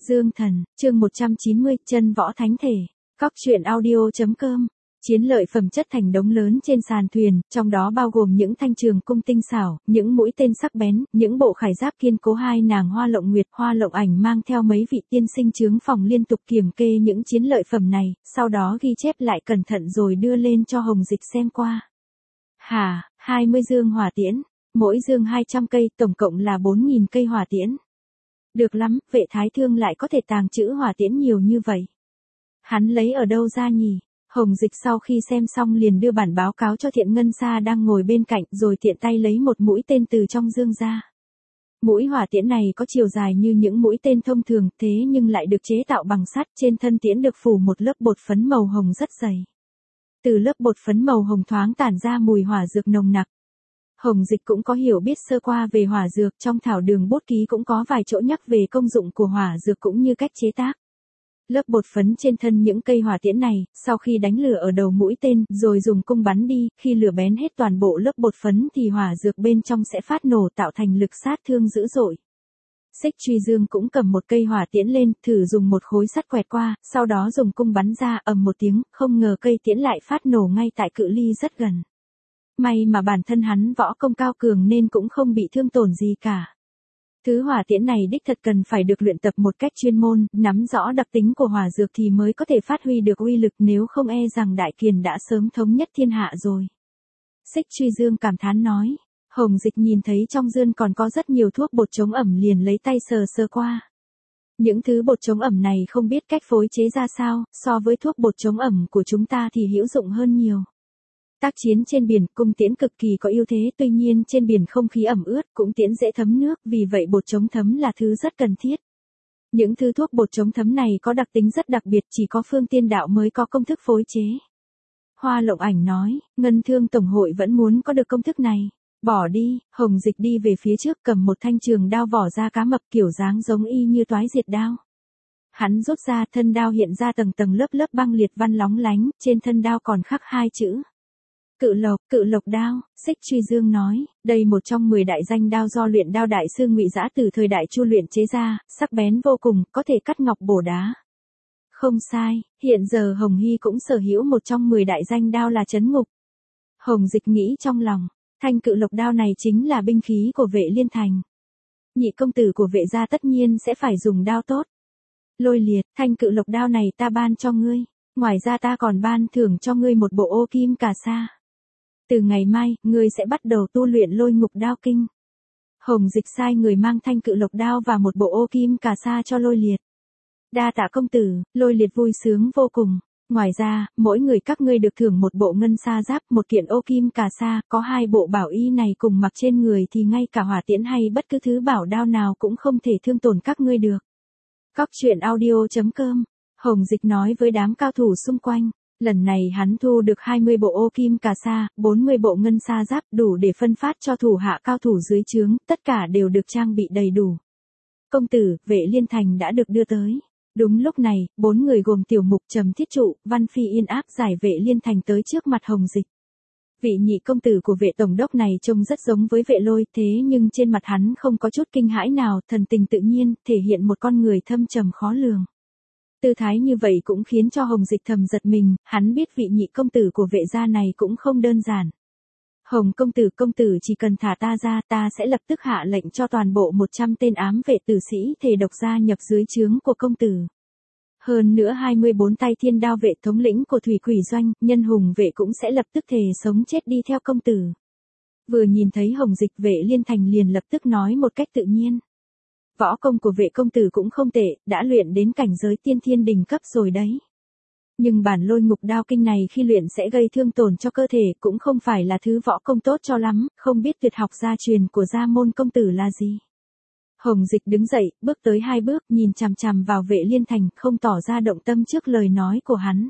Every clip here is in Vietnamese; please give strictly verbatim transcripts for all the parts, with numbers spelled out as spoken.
Dương Thần, chương một trăm chín mươi, chân võ thánh thể. Cóc truyện audio.com. Chiến lợi phẩm chất thành đống lớn trên sàn thuyền, trong đó bao gồm những thanh trường cung tinh xảo, những mũi tên sắc bén, những bộ khải giáp kiên cố. Hai nàng Hoa Lộng Nguyệt, Hoa Lộng Ảnh mang theo mấy vị tiên sinh chướng phòng liên tục kiểm kê những chiến lợi phẩm này, sau đó ghi chép lại cẩn thận rồi đưa lên cho Hồng Dịch xem qua. Hả, hai mươi dương hỏa tiễn, mỗi dương hai trăm cây, tổng cộng là bốn nghìn cây hỏa tiễn. Được lắm, vệ thái thương lại có thể tàng trữ hỏa tiễn nhiều như vậy. Hắn lấy ở đâu ra nhỉ? Hồng Dịch sau khi xem xong liền đưa bản báo cáo cho Thiện Ngân Sa đang ngồi bên cạnh, rồi tiện tay lấy một mũi tên từ trong dương ra. Mũi hỏa tiễn này có chiều dài như những mũi tên thông thường, thế nhưng lại được chế tạo bằng sắt, trên thân tiễn được phủ một lớp bột phấn màu hồng rất dày. Từ lớp bột phấn màu hồng thoáng tản ra mùi hỏa dược nồng nặc. Hồng Dịch cũng có hiểu biết sơ qua về hỏa dược, trong thảo đường bút ký cũng có vài chỗ nhắc về công dụng của hỏa dược cũng như cách chế tác. Lớp bột phấn trên thân những cây hỏa tiễn này, sau khi đánh lửa ở đầu mũi tên, rồi dùng cung bắn đi, khi lửa bén hết toàn bộ lớp bột phấn thì hỏa dược bên trong sẽ phát nổ tạo thành lực sát thương dữ dội. Xích Truy Dương cũng cầm một cây hỏa tiễn lên, thử dùng một khối sắt quẹt qua, sau đó dùng cung bắn ra, ầm một tiếng, không ngờ cây tiễn lại phát nổ ngay tại cự ly rất gần. May mà bản thân hắn võ công cao cường nên cũng không bị thương tổn gì cả. Thứ hỏa tiễn này đích thật cần phải được luyện tập một cách chuyên môn, nắm rõ đặc tính của hỏa dược thì mới có thể phát huy được uy lực, nếu không e rằng Đại Kiền đã sớm thống nhất thiên hạ rồi. Xích Truy Dương cảm thán nói. Hồng Dịch nhìn thấy trong dương còn có rất nhiều thuốc bột chống ẩm liền lấy tay sờ sờ qua. Những thứ bột chống ẩm này không biết cách phối chế ra sao, so với thuốc bột chống ẩm của chúng ta thì hữu dụng hơn nhiều. Tác chiến trên biển, cung tiễn cực kỳ có ưu thế, tuy nhiên trên biển không khí ẩm ướt, cung tiễn dễ thấm nước, vì vậy bột chống thấm là thứ rất cần thiết. Những thứ thuốc bột chống thấm này có đặc tính rất đặc biệt, chỉ có Phương Tiên Đạo mới có công thức phối chế. Hoa Lộng Ảnh nói, Ngân Thương Tổng hội vẫn muốn có được công thức này. Bỏ đi, Hồng Dịch đi về phía trước cầm một thanh trường đao vỏ da cá mập kiểu dáng giống y như toái diệt đao. Hắn rút ra, thân đao hiện ra tầng tầng lớp lớp băng liệt văn lóng lánh, trên thân đao còn khắc hai chữ. Cự Lộc, Cự Lộc đao. Xích Truy Dương nói, đây một trong mười đại danh đao do luyện đao đại sư Ngụy Dã từ thời Đại Chu luyện chế ra, sắc bén vô cùng, có thể cắt ngọc bổ đá. Không sai, hiện giờ Hồng Hy cũng sở hữu một trong mười đại danh đao là Trấn Ngục. Hồng Dịch nghĩ trong lòng, thanh Cự Lộc đao này chính là binh khí của Vệ Liên Thành. Nhị công tử của Vệ gia tất nhiên sẽ phải dùng đao tốt. Lôi Liệt, thanh Cự Lộc đao này ta ban cho ngươi, ngoài ra ta còn ban thưởng cho ngươi một bộ ô kim cà sa. Từ ngày mai, ngươi sẽ bắt đầu tu luyện Lôi Ngục đao kinh. Hồng Dịch sai người mang thanh Cự Lộc đao và một bộ ô kim cà sa cho Lôi Liệt. Đa tạ công tử. Lôi Liệt vui sướng vô cùng. Ngoài ra, mỗi người các ngươi được thưởng một bộ ngân sa giáp, một kiện ô kim cà sa, có hai bộ bảo y này cùng mặc trên người thì ngay cả hỏa tiễn hay bất cứ thứ bảo đao nào cũng không thể thương tổn các ngươi được. Cóc truyện audio.com. Hồng Dịch nói với đám cao thủ xung quanh. Lần này hắn thu được hai mươi bộ ô kim cà sa, bốn mươi bộ ngân sa giáp, đủ để phân phát cho thủ hạ cao thủ dưới trướng, tất cả đều được trang bị đầy đủ. Công tử, Vệ Liên Thành đã được đưa tới. Đúng lúc này, bốn người gồm Tiểu Mục, Trầm Thiết Trụ, Văn Phi Yên áp giải Vệ Liên Thành tới trước mặt Hồng Dịch. Vị nhị công tử của Vệ tổng đốc này trông rất giống với Vệ Lôi, thế nhưng trên mặt hắn không có chút kinh hãi nào, thần tình tự nhiên, thể hiện một con người thâm trầm khó lường. Tư thái như vậy cũng khiến cho Hồng Dịch thầm giật mình, hắn biết vị nhị công tử của Vệ gia này cũng không đơn giản. Hồng công tử, công tử chỉ cần thả ta ra, ta sẽ lập tức hạ lệnh cho toàn bộ một trăm tên ám vệ tử sĩ thể độc gia nhập dưới trướng của công tử. Hơn nữa hai mươi bốn tay thiên đao vệ thống lĩnh của Thủy Quỷ Doanh, Nhân Hùng vệ cũng sẽ lập tức thề sống chết đi theo công tử. Vừa nhìn thấy Hồng Dịch, Vệ Liên Thành liền lập tức nói một cách tự nhiên. Võ công của Vệ công tử cũng không tệ, đã luyện đến cảnh giới tiên thiên đỉnh cấp rồi đấy. Nhưng bản Lôi Ngục đao kinh này khi luyện sẽ gây thương tổn cho cơ thể, cũng không phải là thứ võ công tốt cho lắm, không biết tuyệt học gia truyền của gia môn công tử là gì. Hồng Dịch đứng dậy, bước tới hai bước, nhìn chằm chằm vào Vệ Liên Thành, không tỏ ra động tâm trước lời nói của hắn.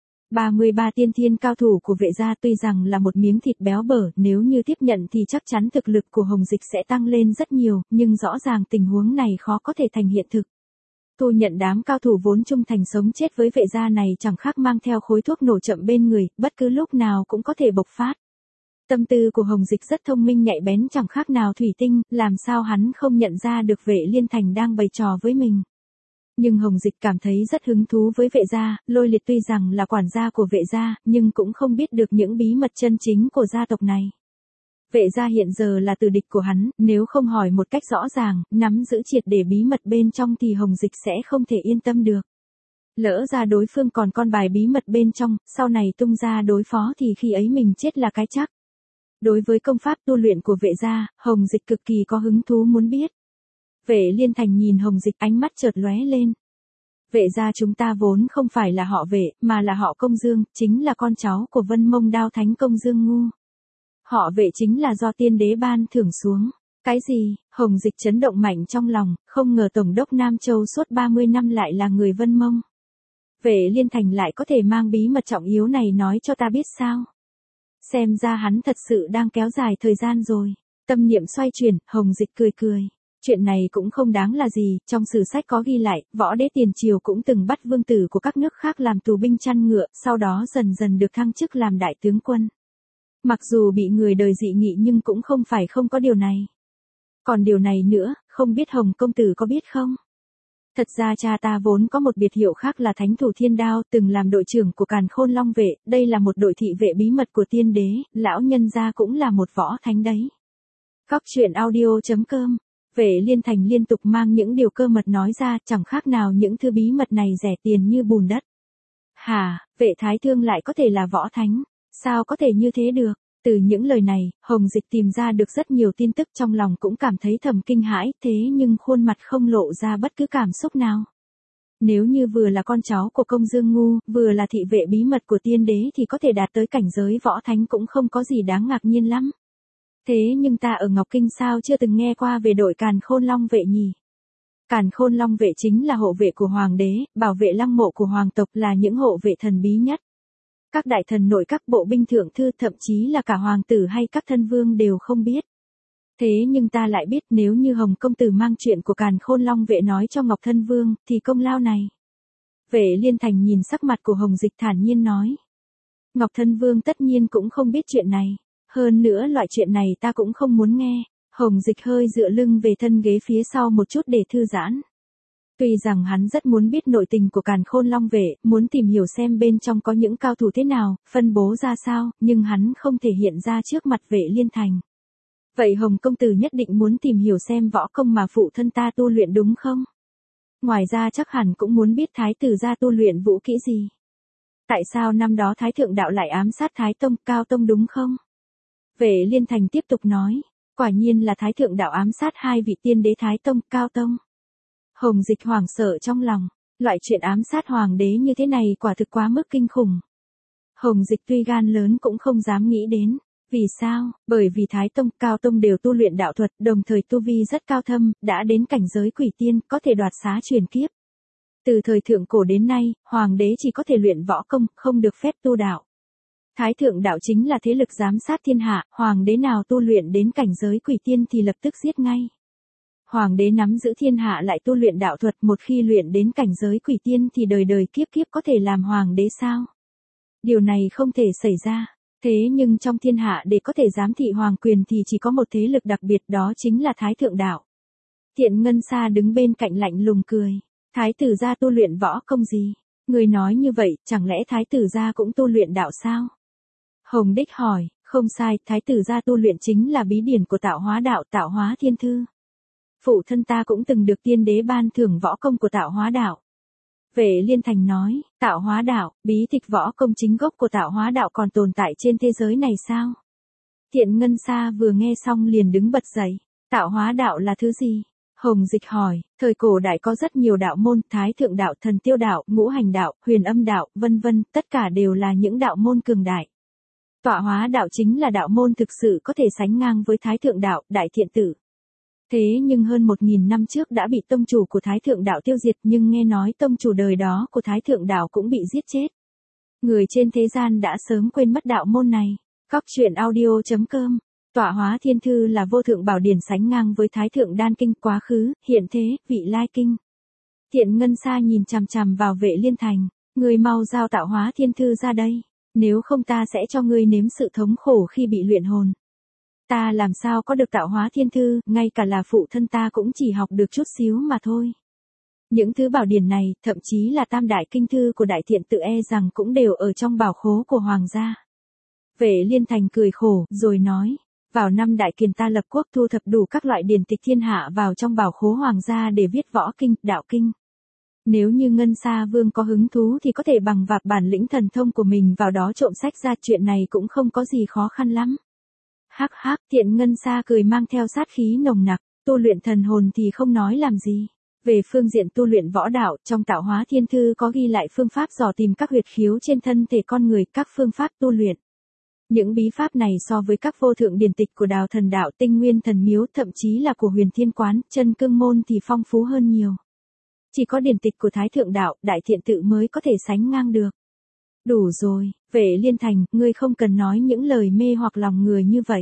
ba mươi ba tiên thiên cao thủ của Vệ gia tuy rằng là một miếng thịt béo bở, nếu như tiếp nhận thì chắc chắn thực lực của Hồng Dịch sẽ tăng lên rất nhiều, nhưng rõ ràng tình huống này khó có thể thành hiện thực. Thu nhận đám cao thủ vốn trung thành sống chết với Vệ gia này chẳng khác mang theo khối thuốc nổ chậm bên người, bất cứ lúc nào cũng có thể bộc phát. Tâm tư của Hồng Dịch rất thông minh nhạy bén chẳng khác nào thủy tinh, làm sao hắn không nhận ra được Vệ Liên Thành đang bày trò với mình. Nhưng Hồng Dịch cảm thấy rất hứng thú với vệ gia, Lôi Liệt tuy rằng là quản gia của vệ gia, nhưng cũng không biết được những bí mật chân chính của gia tộc này. Vệ gia hiện giờ là tử địch của hắn, nếu không hỏi một cách rõ ràng, nắm giữ triệt để bí mật bên trong thì Hồng Dịch sẽ không thể yên tâm được. Lỡ ra đối phương còn con bài bí mật bên trong, sau này tung ra đối phó thì khi ấy mình chết là cái chắc. Đối với công pháp tu luyện của vệ gia, Hồng Dịch cực kỳ có hứng thú muốn biết. Vệ Liên Thành nhìn Hồng Dịch, ánh mắt chợt lóe lên. Vệ gia chúng ta vốn không phải là họ Vệ, mà là họ Công Dương, chính là con cháu của Vân Mông Đao Thánh Công Dương Ngu. Họ Vệ chính là do tiên đế ban thưởng xuống. Cái gì? Hồng Dịch chấn động mạnh trong lòng, không ngờ Tổng đốc Nam Châu suốt ba mươi năm lại là người Vân Mông. Vệ Liên Thành lại có thể mang bí mật trọng yếu này nói cho ta biết sao? Xem ra hắn thật sự đang kéo dài thời gian rồi. Tâm niệm xoay chuyển, Hồng Dịch cười cười. Chuyện này cũng không đáng là gì, trong sử sách có ghi lại, võ đế tiền triều cũng từng bắt vương tử của các nước khác làm tù binh chăn ngựa, sau đó dần dần được thăng chức làm đại tướng quân. Mặc dù bị người đời dị nghị nhưng cũng không phải không có điều này. Còn điều này nữa, không biết Hồng công tử có biết không? Thật ra cha ta vốn có một biệt hiệu khác là Thánh Thủ Thiên Đao, từng làm đội trưởng của Càn Khôn Long Vệ, đây là một đội thị vệ bí mật của tiên đế, lão nhân gia cũng là một võ thánh đấy. Cóc truyện audio chấm com. Vệ Liên Thành liên tục mang những điều cơ mật nói ra, chẳng khác nào những thứ bí mật này rẻ tiền như bùn đất. Hả, Vệ Thái Thương lại có thể là võ thánh? Sao có thể như thế được? Từ những lời này, Hồng Dịch tìm ra được rất nhiều tin tức, trong lòng cũng cảm thấy thầm kinh hãi, thế nhưng khuôn mặt không lộ ra bất cứ cảm xúc nào. Nếu như vừa là con cháu của Công Dương Ngu, vừa là thị vệ bí mật của tiên đế thì có thể đạt tới cảnh giới võ thánh cũng không có gì đáng ngạc nhiên lắm. Thế nhưng ta ở Ngọc Kinh sao chưa từng nghe qua về đội Càn Khôn Long Vệ nhỉ? Càn Khôn Long Vệ chính là hộ vệ của Hoàng đế, bảo vệ lăng mộ của Hoàng tộc, là những hộ vệ thần bí nhất. Các đại thần nội các bộ binh thượng thư, thậm chí là cả hoàng tử hay các thân vương đều không biết. Thế nhưng ta lại biết, nếu như Hồng công tử mang chuyện của Càn Khôn Long Vệ nói cho Ngọc Thân Vương, thì công lao này. Vệ Liên Thành nhìn sắc mặt của Hồng Dịch thản nhiên nói. Ngọc Thân Vương tất nhiên cũng không biết chuyện này. Hơn nữa loại chuyện này ta cũng không muốn nghe. Hồng Dịch hơi dựa lưng về thân ghế phía sau một chút để thư giãn. Tuy rằng hắn rất muốn biết nội tình của Càn Khôn Long Vệ, muốn tìm hiểu xem bên trong có những cao thủ thế nào, phân bố ra sao, nhưng hắn không thể hiện ra trước mặt Vệ Liên Thành. Vậy Hồng công tử nhất định muốn tìm hiểu xem võ công mà phụ thân ta tu luyện đúng không? Ngoài ra chắc hẳn cũng muốn biết Thái tử gia tu luyện vũ kỹ gì. Tại sao năm đó Thái thượng đạo lại ám sát Thái tông, Cao tông đúng không? Vệ Liên Thành tiếp tục nói, quả nhiên là Thái thượng đạo ám sát hai vị tiên đế Thái tông, Cao tông. Hồng Dịch hoảng sợ trong lòng, loại chuyện ám sát hoàng đế như thế này quả thực quá mức kinh khủng. Hồng Dịch tuy gan lớn cũng không dám nghĩ đến. Vì sao? Bởi vì Thái tông, Cao tông đều tu luyện đạo thuật, đồng thời tu vi rất cao thâm, đã đến cảnh giới quỷ tiên, có thể đoạt xá truyền kiếp. Từ thời thượng cổ đến nay, hoàng đế chỉ có thể luyện võ công, không được phép tu đạo. Thái thượng đạo chính là thế lực giám sát thiên hạ, hoàng đế nào tu luyện đến cảnh giới quỷ tiên thì lập tức giết ngay. Hoàng đế nắm giữ thiên hạ lại tu luyện đạo thuật, một khi luyện đến cảnh giới quỷ tiên thì đời đời kiếp kiếp có thể làm hoàng đế sao? Điều này không thể xảy ra. Thế nhưng trong thiên hạ để có thể giám thị hoàng quyền thì chỉ có một thế lực đặc biệt, đó chính là Thái thượng đạo. Thiện Ngân Sa đứng bên cạnh lạnh lùng cười. Thái tử gia tu luyện võ công gì? Người nói như vậy, chẳng lẽ Thái tử gia cũng tu luyện đạo sao? Hồng Đích hỏi, không sai, Thái tử gia tu luyện chính là bí điển của Tạo Hóa đạo, Tạo Hóa Thiên Thư. Phụ thân ta cũng từng được tiên đế ban thưởng võ công của Tạo Hóa đạo. Vệ Liên Thành nói, Tạo Hóa đạo, bí tịch võ công chính gốc của Tạo Hóa đạo còn tồn tại trên thế giới này sao? Thiện Ngân Sa vừa nghe xong liền đứng bật dậy. Tạo Hóa đạo là thứ gì? Hồng Dịch hỏi, thời cổ đại có rất nhiều đạo môn, Thái thượng đạo, Thần tiêu đạo, Ngũ hành đạo, Huyền âm đạo, vân vân, tất cả đều là những đạo môn cường đại. Tạo Hóa đạo chính là đạo môn thực sự có thể sánh ngang với Thái thượng đạo, Đại Thiện Tử. Thế nhưng hơn một nghìn năm trước đã bị tông chủ của Thái thượng đạo tiêu diệt, nhưng nghe nói tông chủ đời đó của Thái thượng đạo cũng bị giết chết. Người trên thế gian đã sớm quên mất đạo môn này. Cóc truyện audio chấm com. Tọa Hóa Thiên Thư là vô thượng bảo điển sánh ngang với Thái thượng đan kinh, quá khứ, hiện thế, vị lai kinh. Thiện Ngân Sa nhìn chằm chằm vào Vệ Liên Thành, người mau giao Tạo Hóa Thiên Thư ra đây, nếu không ta sẽ cho ngươi nếm sự thống khổ khi bị luyện hồn. Ta làm sao có được Tạo Hóa Thiên Thư, ngay cả là phụ thân ta cũng chỉ học được chút xíu mà thôi. Những thứ bảo điển này, thậm chí là tam đại kinh thư của đại thiện tự e rằng cũng đều ở trong bảo khố của hoàng gia. Vệ Liên Thành cười khổ, rồi nói, vào năm đại kiền ta lập quốc thu thập đủ các loại điển tịch thiên hạ vào trong bảo khố hoàng gia để viết võ kinh, đạo kinh. Nếu như Ngân Sa Vương có hứng thú thì có thể bằng vạp bản lĩnh thần thông của mình vào đó trộm sách ra, chuyện này cũng không có gì khó khăn lắm. Hắc hắc, Thiện Ngân Sa cười mang theo sát khí nồng nặc, tu luyện thần hồn thì không nói làm gì. Về phương diện tu luyện võ đạo, trong Tạo Hóa Thiên Thư có ghi lại phương pháp dò tìm các huyệt khiếu trên thân thể con người, các phương pháp tu luyện. Những bí pháp này so với các vô thượng điển tịch của Đào Thần Đạo, Tinh Nguyên Thần Miếu, thậm chí là của Huyền Thiên Quán, Chân Cương Môn thì phong phú hơn nhiều. Chỉ có điển tịch của Thái Thượng Đạo, Đại Thiện Tự mới có thể sánh ngang được. Đủ rồi, Vệ Liên Thành, ngươi không cần nói những lời mê hoặc lòng người như vậy.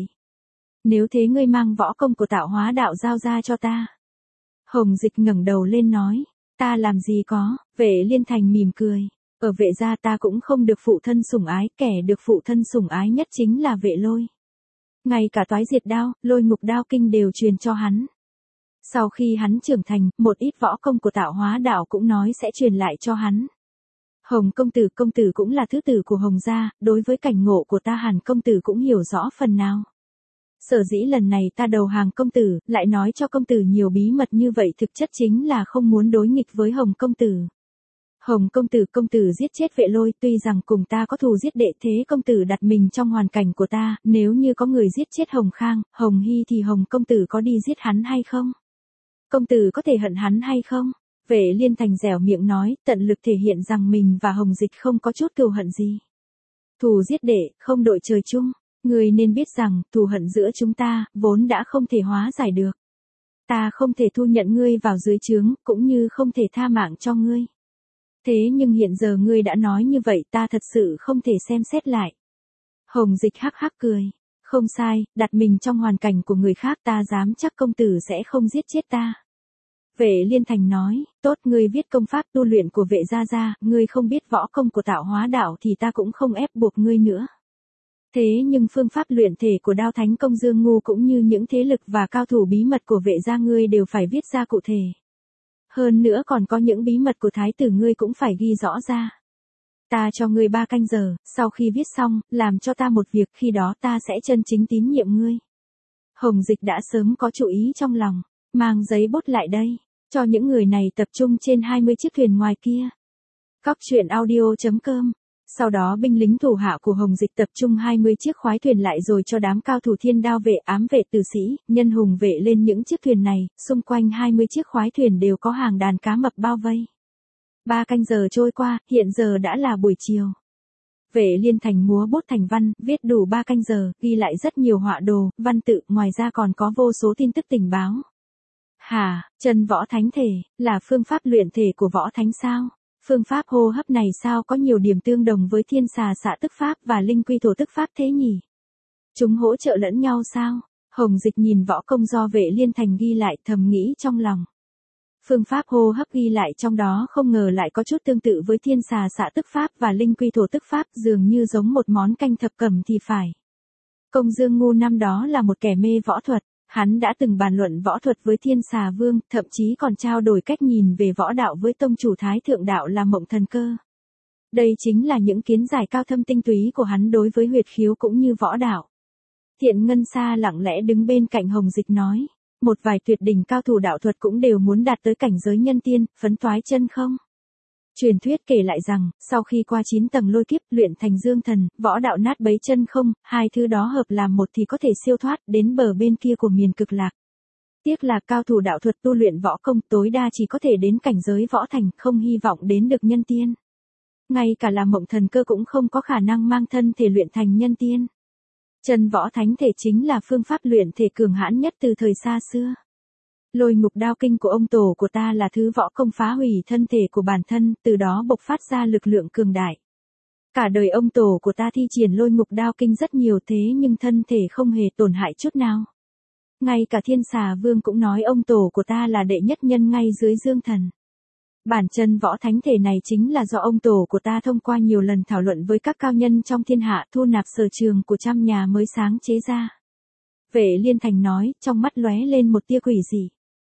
Nếu thế ngươi mang võ công của Tạo Hóa Đạo giao ra cho ta. Hồng Dịch ngẩng đầu lên nói, ta làm gì có, Vệ Liên Thành mỉm cười. Ở Vệ gia ta cũng không được phụ thân sủng ái, kẻ được phụ thân sủng ái nhất chính là Vệ Lôi. Ngay cả Toái Diệt Đao, Lôi Ngục Đao kinh đều truyền cho hắn. Sau khi hắn trưởng thành, một ít võ công của Tạo Hóa Đạo cũng nói sẽ truyền lại cho hắn. Hồng công tử, công tử cũng là thứ tử của Hồng gia, đối với cảnh ngộ của ta Hàn công tử cũng hiểu rõ phần nào. Sở dĩ lần này ta đầu hàng công tử, lại nói cho công tử nhiều bí mật như vậy, thực chất chính là không muốn đối nghịch với Hồng công tử. Hồng công tử, công tử giết chết Vệ Lôi, tuy rằng cùng ta có thù giết đệ, thế công tử đặt mình trong hoàn cảnh của ta, nếu như có người giết chết Hồng Khang, Hồng Hy thì Hồng công tử có đi giết hắn hay không? Công tử có thể hận hắn hay không? Vệ Liên Thành dẻo miệng nói, tận lực thể hiện rằng mình và Hồng Dịch không có chút cừu hận gì. Thù giết đệ, không đội trời chung. Ngươi nên biết rằng, thù hận giữa chúng ta, vốn đã không thể hóa giải được. Ta không thể thu nhận ngươi vào dưới trướng, cũng như không thể tha mạng cho ngươi. Thế nhưng hiện giờ ngươi đã nói như vậy, ta thật sự không thể xem xét lại. Hồng Dịch hắc hắc cười. Không sai, đặt mình trong hoàn cảnh của người khác, ta dám chắc công tử sẽ không giết chết ta. Vệ Liên Thành nói, tốt, ngươi viết công pháp tu luyện của Vệ gia gia, ngươi không biết võ công của Tạo Hóa Đạo thì ta cũng không ép buộc ngươi nữa. Thế nhưng phương pháp luyện thể của Đao Thánh Công Dương Ngu cũng như những thế lực và cao thủ bí mật của Vệ gia ngươi đều phải viết ra cụ thể. Hơn nữa còn có những bí mật của thái tử ngươi cũng phải ghi rõ ra. Ta cho ngươi ba canh giờ, sau khi viết xong, làm cho ta một việc, khi đó ta sẽ chân chính tín nhiệm ngươi. Hồng Dịch đã sớm có chủ ý trong lòng, mang giấy bút lại đây, cho những người này tập trung trên hai mươi chiếc thuyền ngoài kia. Cóc truyện audio chấm com. Sau đó binh lính thủ hạ của Hồng Dịch tập trung hai mươi chiếc khoái thuyền lại rồi cho đám cao thủ Thiên Đao vệ, ám vệ, tử sĩ, nhân hùng vệ lên những chiếc thuyền này, xung quanh hai mươi chiếc khoái thuyền đều có hàng đàn cá mập bao vây. Ba canh giờ trôi qua, hiện giờ đã là buổi chiều. Vệ Liên Thành múa bút thành văn, viết đủ ba canh giờ, ghi lại rất nhiều họa đồ, văn tự, ngoài ra còn có vô số tin tức tình báo. Hả, chân võ thánh thể, là phương pháp luyện thể của võ thánh sao? Phương pháp hô hấp này sao có nhiều điểm tương đồng với thiên xà xạ tức pháp và linh quy thổ tức pháp thế nhỉ? Chúng hỗ trợ lẫn nhau sao? Hồng Dịch nhìn võ công do Vệ Liên Thành ghi lại, thầm nghĩ trong lòng. Phương pháp hô hấp ghi lại trong đó không ngờ lại có chút tương tự với thiên xà xạ tức pháp và linh quy thổ tức pháp, dường như giống một món canh thập cẩm thì phải. Công Dương Ngu năm đó là một kẻ mê võ thuật. Hắn đã từng bàn luận võ thuật với Thiên Xà Vương, thậm chí còn trao đổi cách nhìn về võ đạo với tông chủ Thái Thượng Đạo là Mộng Thần Cơ. Đây chính là những kiến giải cao thâm tinh túy của hắn đối với huyệt khiếu cũng như võ đạo. Thiện Ngân Sa lặng lẽ đứng bên cạnh Hồng Dịch nói, một vài tuyệt đỉnh cao thủ đạo thuật cũng đều muốn đạt tới cảnh giới nhân tiên, phấn toái chân không? Truyền thuyết kể lại rằng, sau khi qua chín tầng lôi kiếp, luyện thành dương thần, võ đạo nát bấy chân không, hai thứ đó hợp làm một thì có thể siêu thoát đến bờ bên kia của miền cực lạc. Tiếc là cao thủ đạo thuật tu luyện võ công tối đa chỉ có thể đến cảnh giới võ thành, không hy vọng đến được nhân tiên. Ngay cả là Mộng Thần Cơ cũng không có khả năng mang thân thể luyện thành nhân tiên. Chân võ thánh thể chính là phương pháp luyện thể cường hãn nhất từ thời xa xưa. Lôi Ngục Đao kinh của ông tổ của ta là thứ võ công phá hủy thân thể của bản thân, từ đó bộc phát ra lực lượng cường đại. Cả đời ông tổ của ta thi triển Lôi Ngục Đao kinh rất nhiều, thế nhưng thân thể không hề tổn hại chút nào. Ngay cả Thiên Xà Vương cũng nói ông tổ của ta là đệ nhất nhân ngay dưới dương thần. Bản chân võ thánh thể này chính là do ông tổ của ta thông qua nhiều lần thảo luận với các cao nhân trong thiên hạ, thu nạp sở trường của trăm nhà mới sáng chế ra. Vệ Liên Thành nói, trong mắt lóe lên một tia quỷ dị.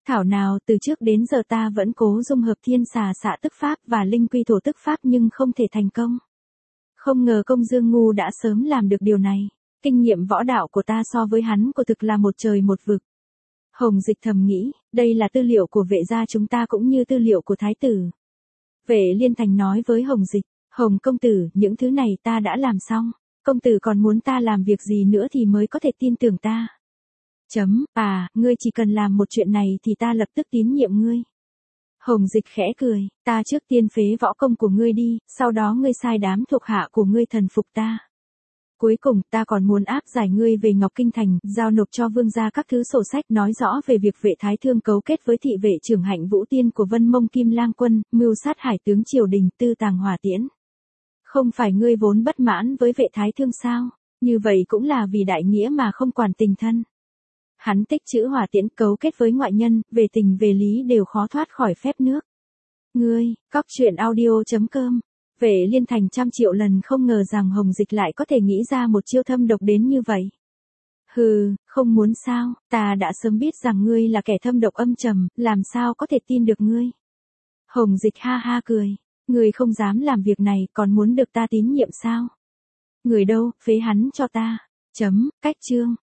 Thảo nào từ trước đến giờ ta vẫn cố dung hợp thiên xà xạ tức pháp và linh quy thổ tức pháp nhưng không thể thành công. Không ngờ công dương ngu đã sớm làm được điều này. Kinh nghiệm võ đạo của ta so với hắn của thực là một trời một vực. Hồng Dịch thầm nghĩ, đây là tư liệu của vệ gia chúng ta cũng như tư liệu của thái tử. Vệ Liên Thành nói với Hồng Dịch, Hồng công tử, những thứ này ta đã làm xong. Công tử còn muốn ta làm việc gì nữa thì mới có thể tin tưởng ta. Chấm, à, ngươi chỉ cần làm một chuyện này thì ta lập tức tín nhiệm ngươi. Hồng Dịch khẽ cười, ta trước tiên phế võ công của ngươi đi, sau đó ngươi sai đám thuộc hạ của ngươi thần phục ta. Cuối cùng ta còn muốn áp giải ngươi về Ngọc Kinh Thành, giao nộp cho vương gia các thứ sổ sách nói rõ về việc vệ thái thương cấu kết với thị vệ trưởng Hạnh Vũ Tiên của Vân Mông Kim Lang Quân, mưu sát hải tướng triều đình Tư Tàng Hỏa Tiễn. Không phải ngươi vốn bất mãn với vệ thái thương sao? Như vậy cũng là vì đại nghĩa mà không quản tình thân. Hắn tích trữ hỏa tiễn cấu kết với ngoại nhân, về tình về lý đều khó thoát khỏi phép nước. Ngươi, cóc truyện audio chấm com. Vệ Liên Thành trăm triệu lần không ngờ rằng Hồng Dịch lại có thể nghĩ ra một chiêu thâm độc đến như vậy. Hừ, không muốn sao, ta đã sớm biết rằng ngươi là kẻ thâm độc âm trầm, làm sao có thể tin được ngươi. Hồng Dịch ha ha cười, ngươi không dám làm việc này còn muốn được ta tín nhiệm sao? Người đâu, phế hắn cho ta. Chấm, cách chương.